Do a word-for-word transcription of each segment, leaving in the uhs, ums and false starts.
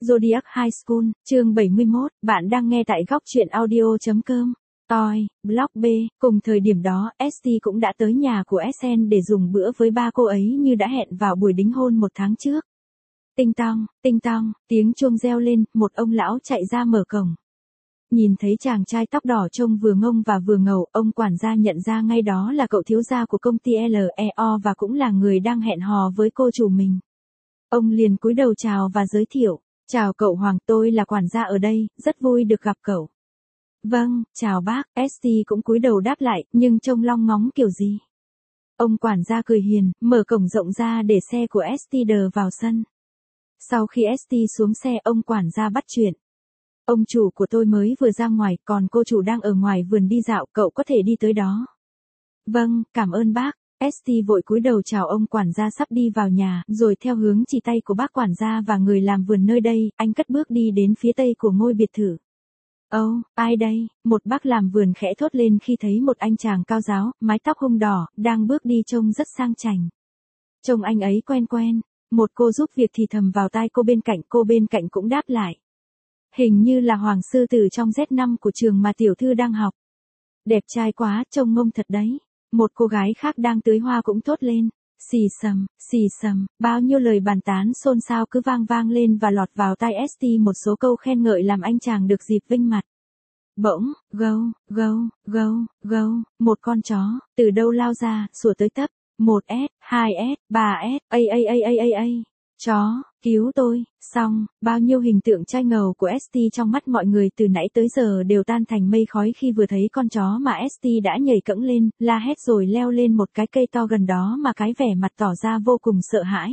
Zodiac High School, chương bảy mươi mốt, bạn đang nghe tại góc truyện audio.com. Toi, Blog B, cùng thời điểm đó, ét tê cũng đã tới nhà của ét en để dùng bữa với ba cô ấy như đã hẹn vào buổi đính hôn một tháng trước. Tinh tong, tinh tong, tiếng chuông reo lên, một ông lão chạy ra mở cổng. Nhìn thấy chàng trai tóc đỏ trông vừa ngông và vừa ngầu, ông quản gia nhận ra ngay đó là cậu thiếu gia của công ty lờ e o và cũng là người đang hẹn hò với cô chủ mình. Ông liền cúi đầu chào và giới thiệu. Chào cậu Hoàng, tôi là quản gia ở đây, rất vui được gặp cậu. Vâng, chào bác, ét tê cũng cúi đầu đáp lại, nhưng trông long ngóng kiểu gì. Ông quản gia cười hiền, mở cổng rộng ra để xe của ét tê đờ vào sân. Sau khi ét tê xuống xe, ông quản gia bắt chuyện. Ông chủ của tôi mới vừa ra ngoài, còn cô chủ đang ở ngoài vườn đi dạo, cậu có thể đi tới đó. Vâng, cảm ơn bác. ét tê vội cúi đầu chào ông quản gia sắp đi vào nhà, rồi theo hướng chỉ tay của bác quản gia và người làm vườn nơi đây, anh cất bước đi đến phía tây của ngôi biệt thự. Ồ, oh, ai đây? Một bác làm vườn khẽ thốt lên khi thấy một anh chàng cao ráo, mái tóc hung đỏ, đang bước đi trông rất sang chảnh. Trông anh ấy quen quen, một cô giúp việc thì thầm vào tai cô bên cạnh, cô bên cạnh cũng đáp lại. Hình như là Hoàng sư tử trong Z năm của trường mà tiểu thư đang học. Đẹp trai quá, trông ngông thật đấy. Một cô gái khác đang tưới hoa cũng thốt lên. Xì xầm, xì xầm, bao nhiêu lời bàn tán xôn xao cứ vang vang lên và lọt vào tai ét tê một số câu khen ngợi làm anh chàng được dịp vinh mặt. Bỗng, gâu, gâu, gâu, gâu, một con chó, từ đâu lao ra, sủa tới tấp. Một S, hai S, ba S, a a a a a a. Chó, cứu tôi, xong, bao nhiêu hình tượng trai ngầu của ét tê trong mắt mọi người từ nãy tới giờ đều tan thành mây khói khi vừa thấy con chó mà ét tê đã nhảy cẫng lên, la hét rồi leo lên một cái cây to gần đó mà cái vẻ mặt tỏ ra vô cùng sợ hãi.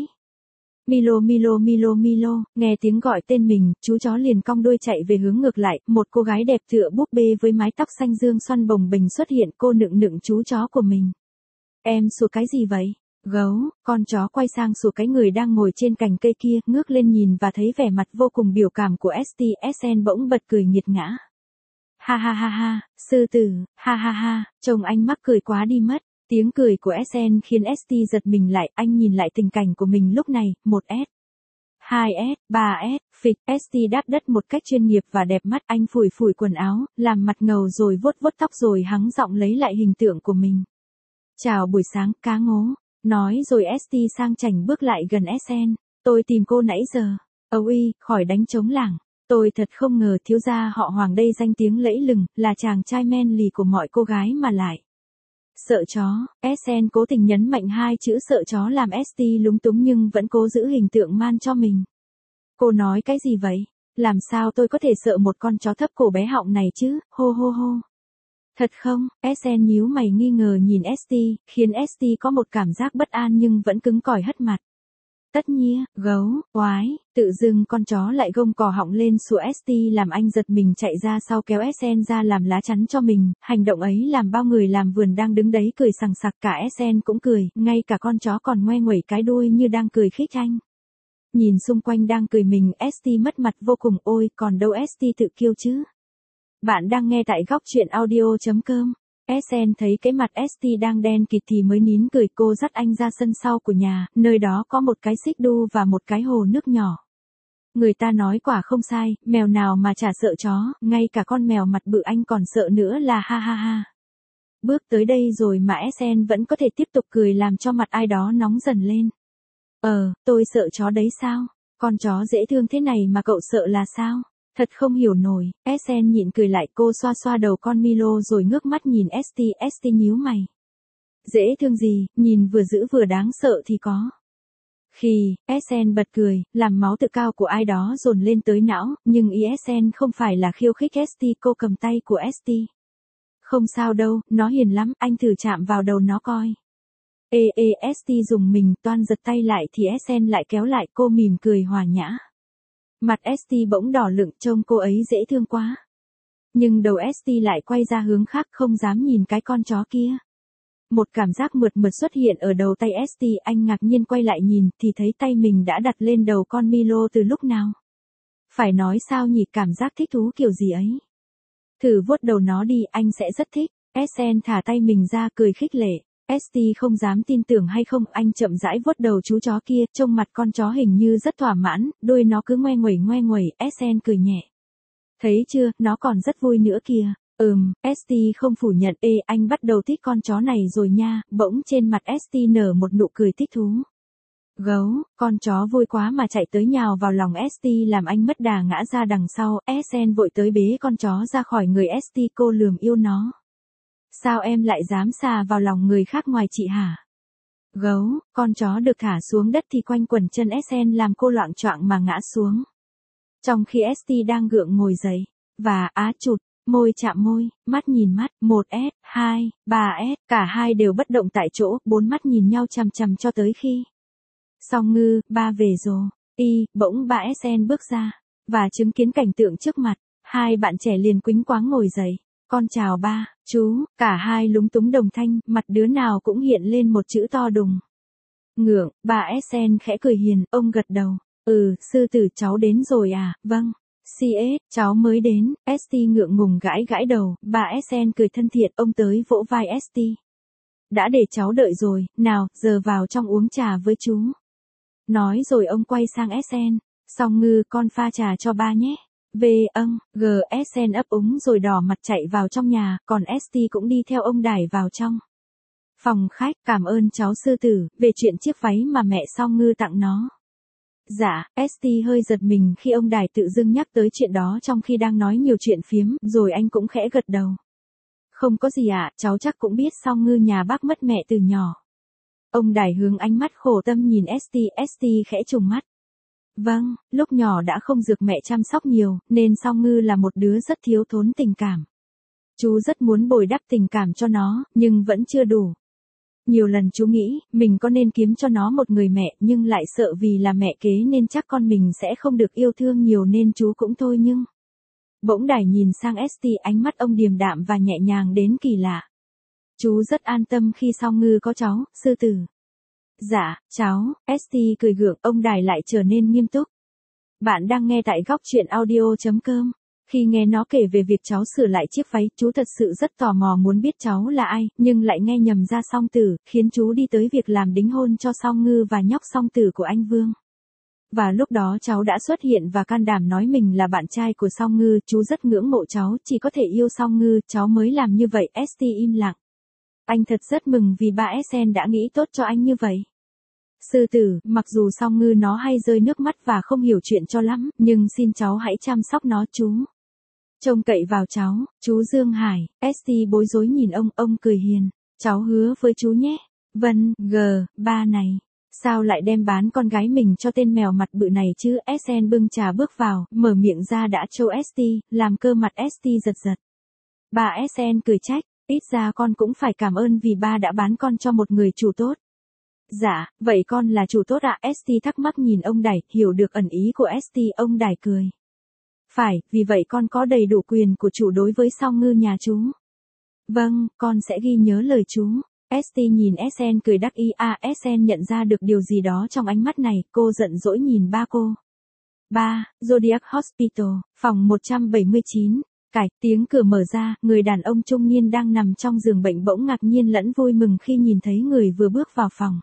Milo Milo Milo Milo, nghe tiếng gọi tên mình, chú chó liền cong đuôi chạy về hướng ngược lại, một cô gái đẹp tựa búp bê với mái tóc xanh dương xoăn bồng bềnh xuất hiện, cô nựng nựng chú chó của mình. Em sủa cái gì vậy? Gấu, con chó quay sang sủa cái người đang ngồi trên cành cây kia, ngước lên nhìn và thấy vẻ mặt vô cùng biểu cảm của ét tê, ét en bỗng bật cười nghiệt ngã. Ha ha ha ha, sư tử, ha ha ha, trông anh mắc cười quá đi mất. Tiếng cười của ét en khiến ét tê giật mình lại, anh nhìn lại tình cảnh của mình lúc này, một S, hai S, ba S, phịch, ét tê đáp đất một cách chuyên nghiệp và đẹp mắt, anh phủi phủi quần áo, làm mặt ngầu rồi vuốt vuốt tóc rồi hắng giọng lấy lại hình tượng của mình. Chào buổi sáng, cá ngố. Nói rồi ét tê sang chảnh bước lại gần ét en. Tôi tìm cô nãy giờ. Ôi, khỏi đánh trống lảng. Tôi thật không ngờ thiếu gia họ Hoàng đây danh tiếng lẫy lừng, là chàng trai men lì của mọi cô gái mà lại. Sợ chó, ét en cố tình nhấn mạnh hai chữ sợ chó làm ét tê lúng túng nhưng vẫn cố giữ hình tượng man cho mình. Cô nói cái gì vậy? Làm sao tôi có thể sợ một con chó thấp cổ bé họng này chứ, hô hô hô. Thật không? ét en nhíu mày nghi ngờ nhìn ét tê, khiến ét tê có một cảm giác bất an nhưng vẫn cứng cỏi hất mặt. Tất nhiên, gấu, oái, tự dưng con chó lại gông cò họng lên sủa ét tê làm anh giật mình chạy ra sau kéo ét en ra làm lá chắn cho mình, hành động ấy làm bao người làm vườn đang đứng đấy cười sằng sặc, cả ét en cũng cười, ngay cả con chó còn ngoe nguẩy cái đuôi như đang cười khích anh. Nhìn xung quanh đang cười mình, ét tê mất mặt vô cùng, ôi, còn đâu ét tê tự kiêu chứ. Bạn đang nghe tại góc truyện audio.com. ét en thấy cái mặt ét tê đang đen kịt thì mới nín cười, cô dắt anh ra sân sau của nhà, nơi đó có một cái xích đu và một cái hồ nước nhỏ. Người ta nói quả không sai, mèo nào mà chả sợ chó, ngay cả con mèo mặt bự anh còn sợ nữa là ha ha ha. Bước tới đây rồi mà ét en vẫn có thể tiếp tục cười làm cho mặt ai đó nóng dần lên. Ờ, tôi sợ chó đấy sao? Con chó dễ thương thế này mà cậu sợ là sao? Thật không hiểu nổi, ét en nhịn cười lại, cô xoa xoa đầu con Milo rồi ngước mắt nhìn ét tê, ét tê nhíu mày. Dễ thương gì, nhìn vừa dữ vừa đáng sợ thì có. Khi, ét en bật cười, làm máu tự cao của ai đó dồn lên tới não, nhưng ý ét en không phải là khiêu khích ét tê, cô cầm tay của ét tê. Không sao đâu, nó hiền lắm, anh thử chạm vào đầu nó coi. Ê ê, ét tê dùng mình toan giật tay lại thì ét en lại kéo lại, cô mỉm cười hòa nhã. Mặt ét tê bỗng đỏ lựng, trông cô ấy dễ thương quá. Nhưng đầu ét tê lại quay ra hướng khác, không dám nhìn cái con chó kia. Một cảm giác mượt mượt xuất hiện ở đầu tay ét tê, anh ngạc nhiên quay lại nhìn thì thấy tay mình đã đặt lên đầu con Milo từ lúc nào. Phải nói sao nhỉ, cảm giác thích thú kiểu gì ấy. Thử vuốt đầu nó đi, anh sẽ rất thích. ét en thả tay mình ra cười khích lệ. ét tê không dám tin tưởng hay không, anh chậm rãi vuốt đầu chú chó kia, trông mặt con chó hình như rất thỏa mãn, đuôi nó cứ ngoe nguẩy ngoe nguẩy, ét en cười nhẹ. Thấy chưa, nó còn rất vui nữa kìa. Ừm, ét tê không phủ nhận, ê, anh bắt đầu thích con chó này rồi nha, bỗng trên mặt ét tê nở một nụ cười thích thú. Gấu, con chó vui quá mà chạy tới nhào vào lòng ét tê làm anh mất đà ngã ra đằng sau, ét en vội tới bế con chó ra khỏi người ét tê, cô lườm yêu nó. Sao em lại dám xà vào lòng người khác ngoài chị hả? Gấu, con chó được thả xuống đất thì quanh quẩn chân ét en làm cô loạng choạng mà ngã xuống. Trong khi ét tê đang gượng ngồi dậy, và á chụt, môi chạm môi, mắt nhìn mắt, một S, hai, ba S, cả hai đều bất động tại chỗ, bốn mắt nhìn nhau chằm chằm cho tới khi. Song Ngư, ba về rồi. Y, bỗng ba ét en bước ra, và chứng kiến cảnh tượng trước mặt, hai bạn trẻ liền quýnh quáng ngồi dậy. Con chào ba, chú, cả hai lúng túng đồng thanh, mặt đứa nào cũng hiện lên một chữ to đùng. Ngượng, bà ét en khẽ cười hiền, ông gật đầu. Ừ, sư tử cháu đến rồi à, vâng. xê ét, cháu mới đến, ét tê ngượng ngùng gãi gãi đầu, bà ét en cười thân thiện, ông tới vỗ vai ét tê. Đã để cháu đợi rồi, nào, giờ vào trong uống trà với chú. Nói rồi ông quay sang ét en, Song Ngư, con pha trà cho ba nhé. Về âng, G ét en ấp úng rồi đỏ mặt chạy vào trong nhà, còn ét tê cũng đi theo ông Đài vào trong phòng khách. Cảm ơn cháu sư tử, về chuyện chiếc váy mà mẹ Song Ngư tặng nó. Dạ, ét tê hơi giật mình khi ông Đài tự dưng nhắc tới chuyện đó trong khi đang nói nhiều chuyện phiếm, rồi anh cũng khẽ gật đầu. Không có gì ạ, à, cháu chắc cũng biết Song Ngư nhà bác mất mẹ từ nhỏ. Ông Đài hướng ánh mắt khổ tâm nhìn ét tê, ét tê khẽ trùng mắt. Vâng, lúc nhỏ đã không được mẹ chăm sóc nhiều, nên Song Ngư là một đứa rất thiếu thốn tình cảm. Chú rất muốn bồi đắp tình cảm cho nó, nhưng vẫn chưa đủ. Nhiều lần chú nghĩ, mình có nên kiếm cho nó một người mẹ, nhưng lại sợ vì là mẹ kế nên chắc con mình sẽ không được yêu thương nhiều nên chú cũng thôi nhưng... Bỗng Đài nhìn sang ét tê, ánh mắt ông điềm đạm và nhẹ nhàng đến kỳ lạ. Chú rất an tâm khi Song Ngư có cháu, sư tử. Dạ, cháu, ét tê cười gượng, ông Đài lại trở nên nghiêm túc. Bạn đang nghe tại góc truyện audio.com. Khi nghe nó kể về việc cháu sửa lại chiếc váy, chú thật sự rất tò mò muốn biết cháu là ai, nhưng lại nghe nhầm ra Song Tử, khiến chú đi tới việc làm đính hôn cho Song Ngư và nhóc Song Tử của anh Vương. Và lúc đó cháu đã xuất hiện và can đảm nói mình là bạn trai của Song Ngư, chú rất ngưỡng mộ cháu, chỉ có thể yêu Song Ngư, cháu mới làm như vậy, ét tê im lặng. Anh thật rất mừng vì ba ét en đã nghĩ tốt cho anh như vậy. Sư tử, mặc dù Song Ngư nó hay rơi nước mắt và không hiểu chuyện cho lắm, nhưng xin cháu hãy chăm sóc nó chú. Trông cậy vào cháu, chú Dương Hải, ét tê bối rối nhìn ông, ông cười hiền. Cháu hứa với chú nhé. Vâng, G, ba này. Sao lại đem bán con gái mình cho tên mèo mặt bự này chứ? ét en bưng trà bước vào, mở miệng ra đã trêu ét tê, làm cơ mặt ét tê giật giật. Bà ét en cười trách, ít ra con cũng phải cảm ơn vì ba đã bán con cho một người chủ tốt. Dạ, vậy con là chủ tốt ạ? ét tê thắc mắc nhìn ông Đài, hiểu được ẩn ý của ét tê, ông Đài cười. Phải, vì vậy con có đầy đủ quyền của chủ đối với Song Ngư nhà chú. Vâng, con sẽ ghi nhớ lời chú. ét tê nhìn ét en cười đắc ý, à, ét en nhận ra được điều gì đó trong ánh mắt này, cô giận dỗi nhìn ba cô. Ba, Zodiac Hospital, phòng một trăm bảy mươi chín. Cạch, tiếng cửa mở ra, người đàn ông trung niên đang nằm trong giường bệnh bỗng ngạc nhiên lẫn vui mừng khi nhìn thấy người vừa bước vào phòng.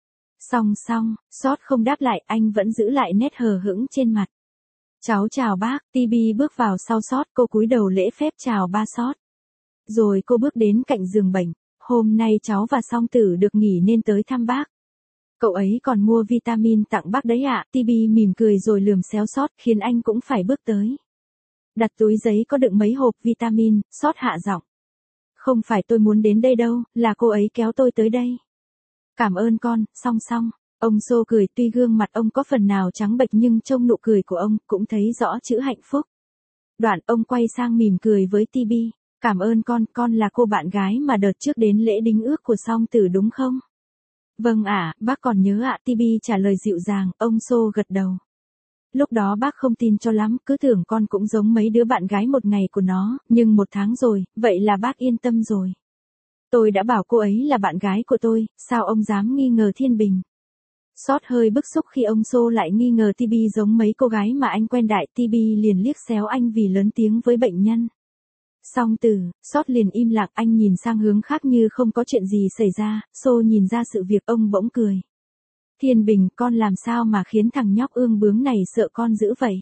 Song song, Sót không đáp lại, anh vẫn giữ lại nét hờ hững trên mặt. Cháu chào bác, tê bê bước vào sau Sót, cô cúi đầu lễ phép chào ba Sót. Rồi cô bước đến cạnh giường bệnh. Hôm nay cháu và Song Tử được nghỉ nên tới thăm bác. Cậu ấy còn mua vitamin tặng bác đấy ạ. À? tê bê mỉm cười rồi lườm xéo Sót, khiến anh cũng phải bước tới. Đặt túi giấy có đựng mấy hộp vitamin, Sót hạ giọng. Không phải tôi muốn đến đây đâu, là cô ấy kéo tôi tới đây. Cảm ơn con, Song Song. Ông xô cười, tuy gương mặt ông có phần nào trắng bệch nhưng trong nụ cười của ông cũng thấy rõ chữ hạnh phúc. Đoạn ông quay sang mỉm cười với tê bê. Cảm ơn con, con là cô bạn gái mà đợt trước đến lễ đính ước của Song Tử đúng không? Vâng ạ, à, bác còn nhớ ạ, à, tê bê trả lời dịu dàng, ông xô gật đầu. Lúc đó bác không tin cho lắm, cứ tưởng con cũng giống mấy đứa bạn gái một ngày của nó, nhưng một tháng rồi, vậy là bác yên tâm rồi. Tôi đã bảo cô ấy là bạn gái của tôi, sao ông dám nghi ngờ Thiên Bình? Sót hơi bức xúc khi ông xô lại nghi ngờ tê bê giống mấy cô gái mà anh quen đại, tê bê liền liếc xéo anh vì lớn tiếng với bệnh nhân. Song từ, sót liền im lặng, anh nhìn sang hướng khác như không có chuyện gì xảy ra, Xô nhìn ra sự việc ông bỗng cười. Thiên Bình, con làm sao mà khiến thằng nhóc ương bướng này sợ con dữ vậy?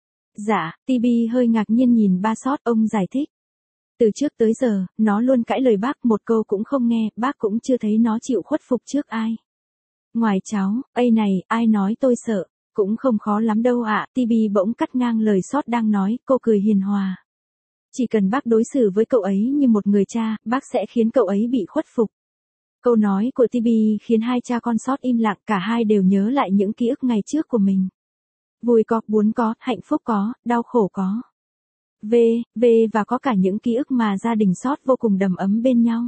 Dạ, Tibi hơi ngạc nhiên nhìn ba sót, ông giải thích. Từ trước tới giờ, nó luôn cãi lời bác, một câu cũng không nghe, bác cũng chưa thấy nó chịu khuất phục trước ai. Ngoài cháu, ây này, ai nói tôi sợ, cũng không khó lắm đâu ạ. Tibi bỗng cắt ngang lời sót đang nói, cô cười hiền hòa. Chỉ cần bác đối xử với cậu ấy như một người cha, bác sẽ khiến cậu ấy bị khuất phục. Câu nói của Tibi khiến hai cha con sót im lặng, cả hai đều nhớ lại những ký ức ngày trước của mình. Vui có, buồn có, hạnh phúc có, đau khổ có. V, V và có cả những ký ức mà gia đình sót vô cùng đầm ấm bên nhau.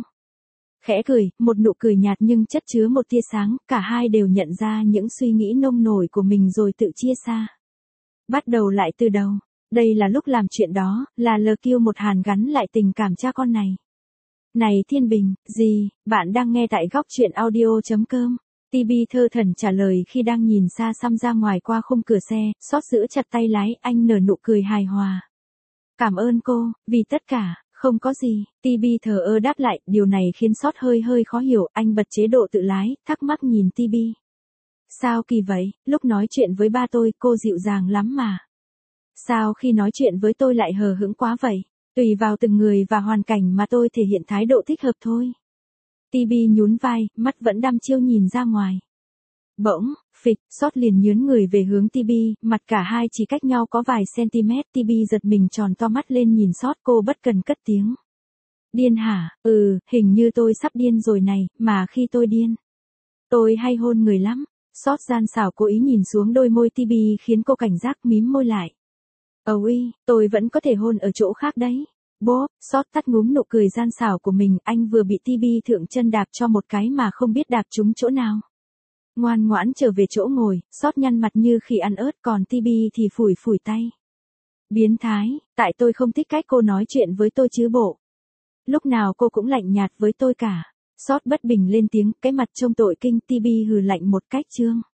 Khẽ cười, một nụ cười nhạt nhưng chất chứa một tia sáng, cả hai đều nhận ra những suy nghĩ nông nổi của mình rồi tự chia xa. Bắt đầu lại từ đầu, đây là lúc làm chuyện đó, là lờ kêu một hàn gắn lại tình cảm cha con này. Này Thiên Bình, gì, bạn đang nghe tại góc chuyện audio chấm com. Tibi thơ thẩn trả lời khi đang nhìn xa xăm ra ngoài qua khung cửa xe, sót giữ chặt tay lái, anh nở nụ cười hài hòa. Cảm ơn cô, vì tất cả, không có gì. Tibi thờ ơ đáp lại, điều này khiến sót hơi hơi khó hiểu, anh bật chế độ tự lái, thắc mắc nhìn Tibi. Sao kỳ vậy, lúc nói chuyện với ba tôi, cô dịu dàng lắm mà. Sao khi nói chuyện với tôi lại hờ hững quá vậy? Tùy vào từng người và hoàn cảnh mà tôi thể hiện thái độ thích hợp thôi. Tibi nhún vai, mắt vẫn đăm chiêu nhìn ra ngoài. Bỗng, phịch, sót liền nhướn người về hướng Tibi, mặt cả hai chỉ cách nhau có vài cm. Tibi giật mình tròn to mắt lên nhìn sót, cô bất cần cất tiếng. Điên hả? Ừ, hình như tôi sắp điên rồi này, mà khi tôi điên, tôi hay hôn người lắm. Sót gian xảo cố ý nhìn xuống đôi môi Tibi khiến cô cảnh giác mím môi lại. Ôi, tôi vẫn có thể hôn ở chỗ khác đấy. Bốp, sót tắt ngúm nụ cười gian xảo của mình, anh vừa bị Tibi thượng chân đạp cho một cái mà không biết đạp trúng chỗ nào. Ngoan ngoãn trở về chỗ ngồi, sót nhăn mặt như khi ăn ớt, còn Tibi thì phủi phủi tay. Biến thái, tại tôi không thích cách cô nói chuyện với tôi chứ bộ. Lúc nào cô cũng lạnh nhạt với tôi cả. Sót bất bình lên tiếng, cái mặt trông tội kinh. Tibi hừ lạnh một cách trương.